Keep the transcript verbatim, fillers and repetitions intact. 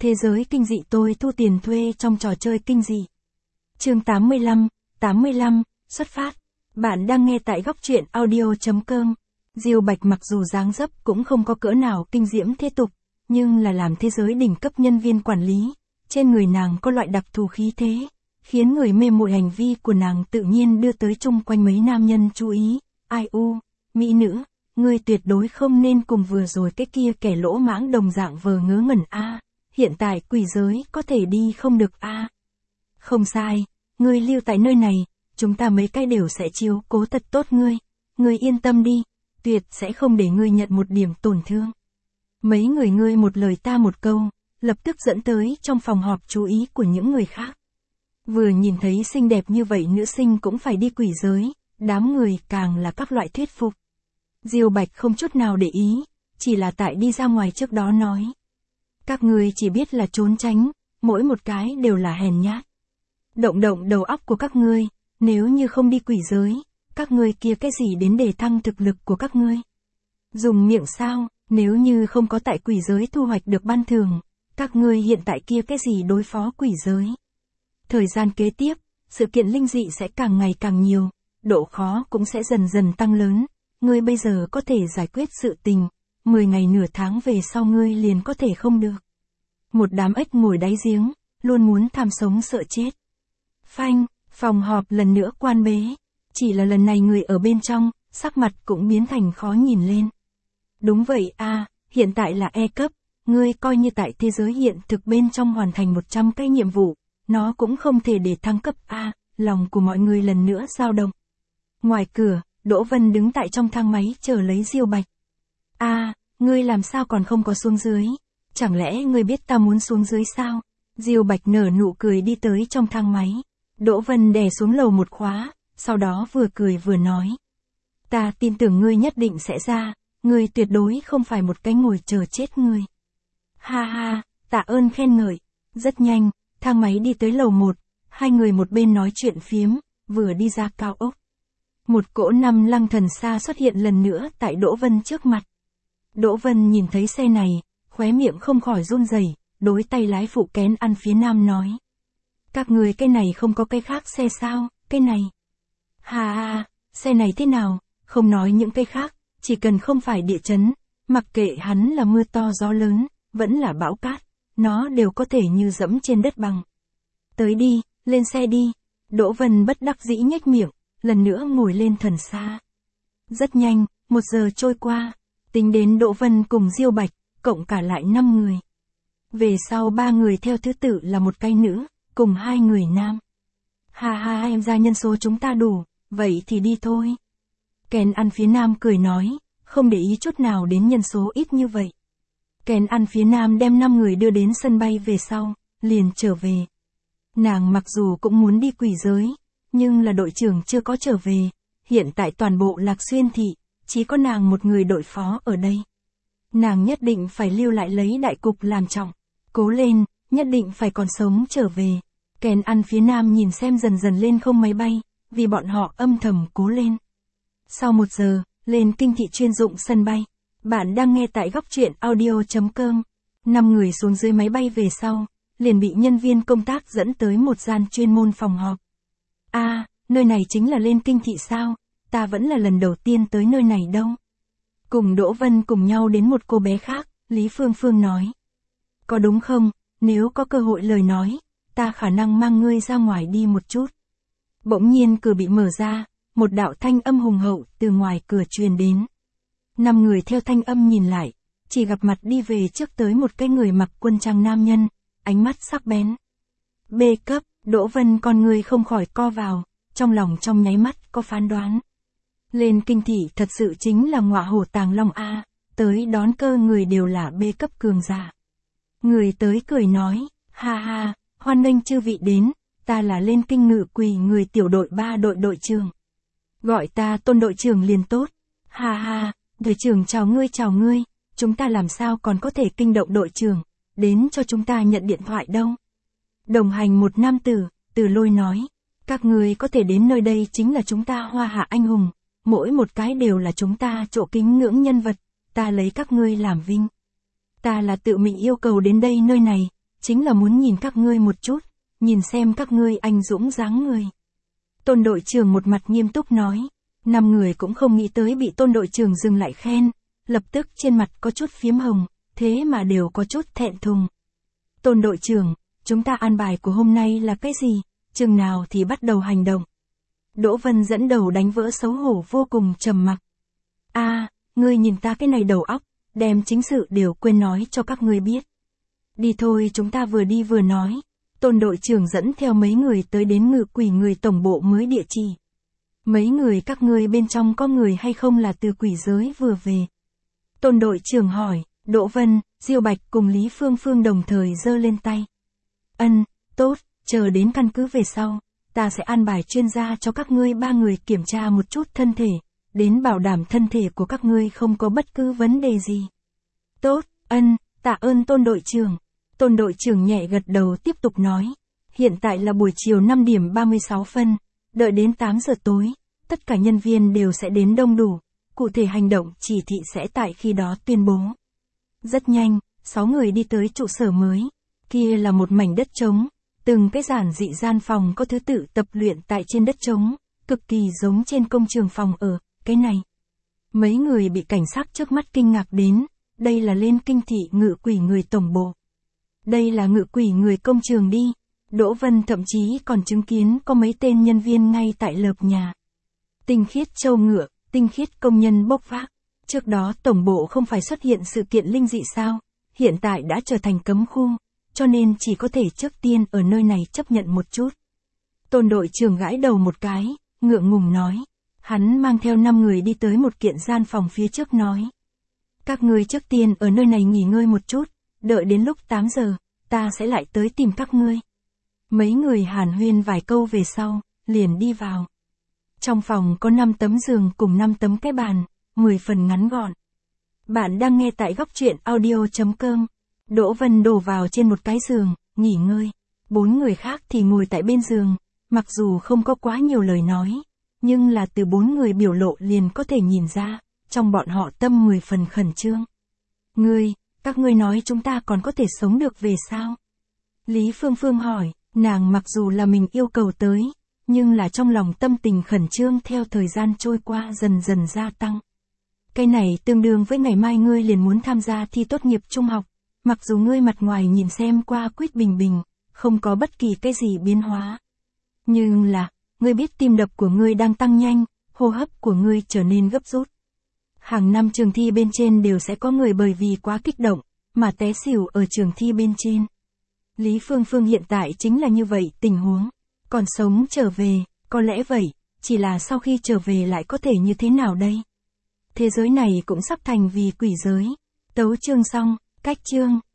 Thế giới kinh dị tôi thu tiền thuê trong trò chơi kinh dị. Chương tám mươi lăm, tám mươi lăm, xuất phát. Bạn đang nghe tại góc truyện audio chấm com. Diêu Bạch mặc dù dáng dấp cũng không có cỡ nào kinh diễm thế tục, nhưng là làm thế giới đỉnh cấp nhân viên quản lý, trên người nàng có loại đặc thù khí thế, khiến người mê muội hành vi của nàng tự nhiên đưa tới chung quanh mấy nam nhân chú ý. Ai u, mỹ nữ, ngươi tuyệt đối không nên cùng vừa rồi cái kia kẻ lỗ mãng đồng dạng vờ ngớ ngẩn a. Hiện tại quỷ giới có thể đi không được a. Không sai, ngươi lưu tại nơi này, chúng ta mấy cái đều sẽ chiếu cố thật tốt ngươi. Ngươi yên tâm đi, tuyệt sẽ không để ngươi nhận một điểm tổn thương. Mấy người ngươi một lời ta một câu, lập tức dẫn tới trong phòng họp chú ý của những người khác. Vừa nhìn thấy xinh đẹp như vậy nữ sinh cũng phải đi quỷ giới, đám người càng là các loại thuyết phục. Diêu Bạch không chút nào để ý, chỉ là tại đi ra ngoài trước đó nói. Các ngươi chỉ biết là trốn tránh, mỗi một cái đều là hèn nhát. Động động đầu óc của các ngươi, nếu như không đi quỷ giới, các ngươi kia cái gì đến để thăng thực lực của các ngươi? Dùng miệng sao, nếu như không có tại quỷ giới thu hoạch được ban thưởng, các ngươi hiện tại kia cái gì đối phó quỷ giới? Thời gian kế tiếp, sự kiện linh dị sẽ càng ngày càng nhiều, độ khó cũng sẽ dần dần tăng lớn. Ngươi bây giờ có thể giải quyết sự tình, mười ngày nửa tháng về sau ngươi liền có thể không được. Một đám ếch ngồi đáy giếng, luôn muốn tham sống sợ chết. Phanh, phòng họp lần nữa quan bế, chỉ là lần này người ở bên trong, sắc mặt cũng biến thành khó nhìn lên. Đúng vậy a, hiện tại là E cấp, ngươi coi như tại thế giới hiện thực bên trong hoàn thành một trăm cái nhiệm vụ, nó cũng không thể để thăng cấp a, lòng của mọi người lần nữa dao động. Ngoài cửa, Đỗ Vân đứng tại trong thang máy chờ lấy Diêu Bạch. A, ngươi làm sao còn không có xuống dưới? Chẳng lẽ ngươi biết ta muốn xuống dưới sao? Diêu Bạch nở nụ cười đi tới trong thang máy. Đỗ Vân đè xuống lầu một khóa, sau đó vừa cười vừa nói. Ta tin tưởng ngươi nhất định sẽ ra, ngươi tuyệt đối không phải một cái ngồi chờ chết ngươi. Ha ha, tạ ơn khen ngợi. Rất nhanh, thang máy đi tới lầu một, hai người một bên nói chuyện phiếm, vừa đi ra cao ốc. Một cỗ năm lăng thần xa xuất hiện lần nữa tại Đỗ Vân trước mặt. Đỗ Vân nhìn thấy xe này, khóe miệng không khỏi run rẩy, đối tay lái phụ kén ăn phía nam nói. Các người cái này không có cái khác xe sao, cái này. Hà hà, xe này thế nào, không nói những cái khác, chỉ cần không phải địa chấn, mặc kệ hắn là mưa to gió lớn, vẫn là bão cát, nó đều có thể như dẫm trên đất bằng. Tới đi, lên xe đi. Đỗ Vân bất đắc dĩ nhếch miệng, lần nữa ngồi lên thần xa. Rất nhanh, một giờ trôi qua, tính đến Đỗ Vân cùng Diêu Bạch, cộng cả lại năm người. Về sau ba người theo thứ tự là một cái nữ, cùng hai người nam. Ha ha, em ra nhân số chúng ta đủ, vậy thì đi thôi. Ken ăn phía nam cười nói, không để ý chút nào đến nhân số ít như vậy. Ken ăn phía nam đem năm người đưa đến sân bay về sau, liền trở về. Nàng mặc dù cũng muốn đi quỷ giới, nhưng là đội trưởng chưa có trở về, hiện tại toàn bộ Lạc Xuyên thị, chỉ có nàng một người đội phó ở đây. Nàng nhất định phải lưu lại lấy đại cục làm trọng, cố lên, nhất định phải còn sống trở về. Ken ăn phía nam nhìn xem dần dần lên không máy bay, vì bọn họ âm thầm cố lên. Sau một giờ, lên kinh thị chuyên dụng sân bay. Bạn đang nghe tại góc truyện audio chấm com. Năm người xuống dưới máy bay về sau, liền bị nhân viên công tác dẫn tới một gian chuyên môn phòng họp. A, à, nơi này chính là lên kinh thị sao? Ta vẫn là lần đầu tiên tới nơi này đâu. Cùng Đỗ Vân cùng nhau đến một cô bé khác, Lý Phương Phương nói. Có đúng không, nếu có cơ hội lời nói, ta khả năng mang ngươi ra ngoài đi một chút. Bỗng nhiên cửa bị mở ra, một đạo thanh âm hùng hậu từ ngoài cửa truyền đến. Năm người theo thanh âm nhìn lại, chỉ gặp mặt đi về trước tới một cái người mặc quân trang nam nhân, ánh mắt sắc bén. B cấp, Đỗ Vân con người không khỏi co vào, trong lòng trong nháy mắt có phán đoán. Lên kinh thị thật sự chính là ngọa hổ tàng long A, tới đón cơ người đều là B cấp cường giả. Người tới cười nói, ha ha, hoan nghênh chư vị đến, ta là lên kinh ngự quỳ người tiểu đội ba đội đội trưởng. Gọi ta Tôn đội trưởng liền tốt, ha ha, đội trưởng chào ngươi chào ngươi, chúng ta làm sao còn có thể kinh động đội trưởng, đến cho chúng ta nhận điện thoại đâu. Đồng hành một nam tử, Từ Lôi nói, các người có thể đến nơi đây chính là chúng ta Hoa Hạ anh hùng, mỗi một cái đều là chúng ta chỗ kính ngưỡng nhân vật, ta lấy các ngươi làm vinh. Ta là tự mình yêu cầu đến đây nơi này, chính là muốn nhìn các ngươi một chút, nhìn xem các ngươi anh dũng dáng người. Tôn đội trưởng một mặt nghiêm túc nói, năm người cũng không nghĩ tới bị tôn đội trưởng dừng lại khen, lập tức trên mặt có chút phiếm hồng, thế mà đều có chút thẹn thùng. Tôn đội trưởng, chúng ta an bài của hôm nay là cái gì, chừng nào thì bắt đầu hành động. Đỗ Vân dẫn đầu đánh vỡ xấu hổ vô cùng trầm mặc. A, à, ngươi nhìn ta cái này đầu óc, đem chính sự đều quên nói cho các ngươi biết. Đi thôi, chúng ta vừa đi vừa nói. Tôn đội trưởng dẫn theo mấy người tới đến Ngự Quỷ Người tổng bộ mới địa chỉ. Mấy người các ngươi bên trong có người hay không là từ quỷ giới vừa về? Tôn đội trưởng hỏi. Đỗ Vân, Diêu Bạch cùng Lý Phương Phương đồng thời giơ lên tay. Ân, tốt, chờ đến căn cứ về sau, ta sẽ an bài chuyên gia cho các ngươi ba người kiểm tra một chút thân thể, đến bảo đảm thân thể của các ngươi không có bất cứ vấn đề gì. Tốt, ân, tạ ơn Tôn đội trưởng. Tôn đội trưởng nhẹ gật đầu tiếp tục nói. Hiện tại là buổi chiều năm điểm ba mươi sáu phân, đợi đến tám giờ tối, tất cả nhân viên đều sẽ đến đông đủ, cụ thể hành động chỉ thị sẽ tại khi đó tuyên bố. Rất nhanh, sáu người đi tới trụ sở mới. Kia là một mảnh đất trống, từng cái giản dị gian phòng có thứ tự tập luyện tại trên đất trống, cực kỳ giống trên công trường phòng ở, cái này. Mấy người bị cảnh sát trước mắt kinh ngạc đến, đây là lên kinh thị Ngự Quỷ Người tổng bộ. Đây là Ngự Quỷ Người công trường đi. Đỗ Vân thậm chí còn chứng kiến có mấy tên nhân viên ngay tại lợp nhà. Tinh khiết trâu ngựa, tinh khiết công nhân bốc vác. Trước đó tổng bộ không phải xuất hiện sự kiện linh dị sao, hiện tại đã trở thành cấm khu, cho nên chỉ có thể trước tiên ở nơi này chấp nhận một chút. Tôn đội trưởng gãi đầu một cái, ngượng ngùng nói. Hắn mang theo năm người đi tới một kiện gian phòng phía trước nói. Các ngươi trước tiên ở nơi này nghỉ ngơi một chút, đợi đến lúc tám giờ, ta sẽ lại tới tìm các ngươi. Mấy người hàn huyên vài câu về sau, liền đi vào. Trong phòng có năm tấm giường cùng năm tấm cái bàn, mười phần ngắn gọn. Bạn đang nghe tại góc truyện audio chấm com. Đỗ Vân đổ vào trên một cái giường, nghỉ ngơi. Bốn người khác thì ngồi tại bên giường, mặc dù không có quá nhiều lời nói, nhưng là từ bốn người biểu lộ liền có thể nhìn ra, trong bọn họ tâm mười phần khẩn trương. Ngươi, các ngươi nói chúng ta còn có thể sống được về sao? Lý Phương Phương hỏi, nàng mặc dù là mình yêu cầu tới, nhưng là trong lòng tâm tình khẩn trương theo thời gian trôi qua dần dần gia tăng. Cái này tương đương với ngày mai ngươi liền muốn tham gia thi tốt nghiệp trung học, mặc dù ngươi mặt ngoài nhìn xem qua quýt bình bình, không có bất kỳ cái gì biến hóa. Nhưng là, ngươi biết tim đập của ngươi đang tăng nhanh, hô hấp của ngươi trở nên gấp rút. Hàng năm trường thi bên trên đều sẽ có người bởi vì quá kích động, mà té xỉu ở trường thi bên trên. Lý Phương Phương hiện tại chính là như vậy tình huống. Còn sống trở về, có lẽ vậy, chỉ là sau khi trở về lại có thể như thế nào đây? Thế giới này cũng sắp thành vì quỷ giới. Tấu chương xong, cách chương.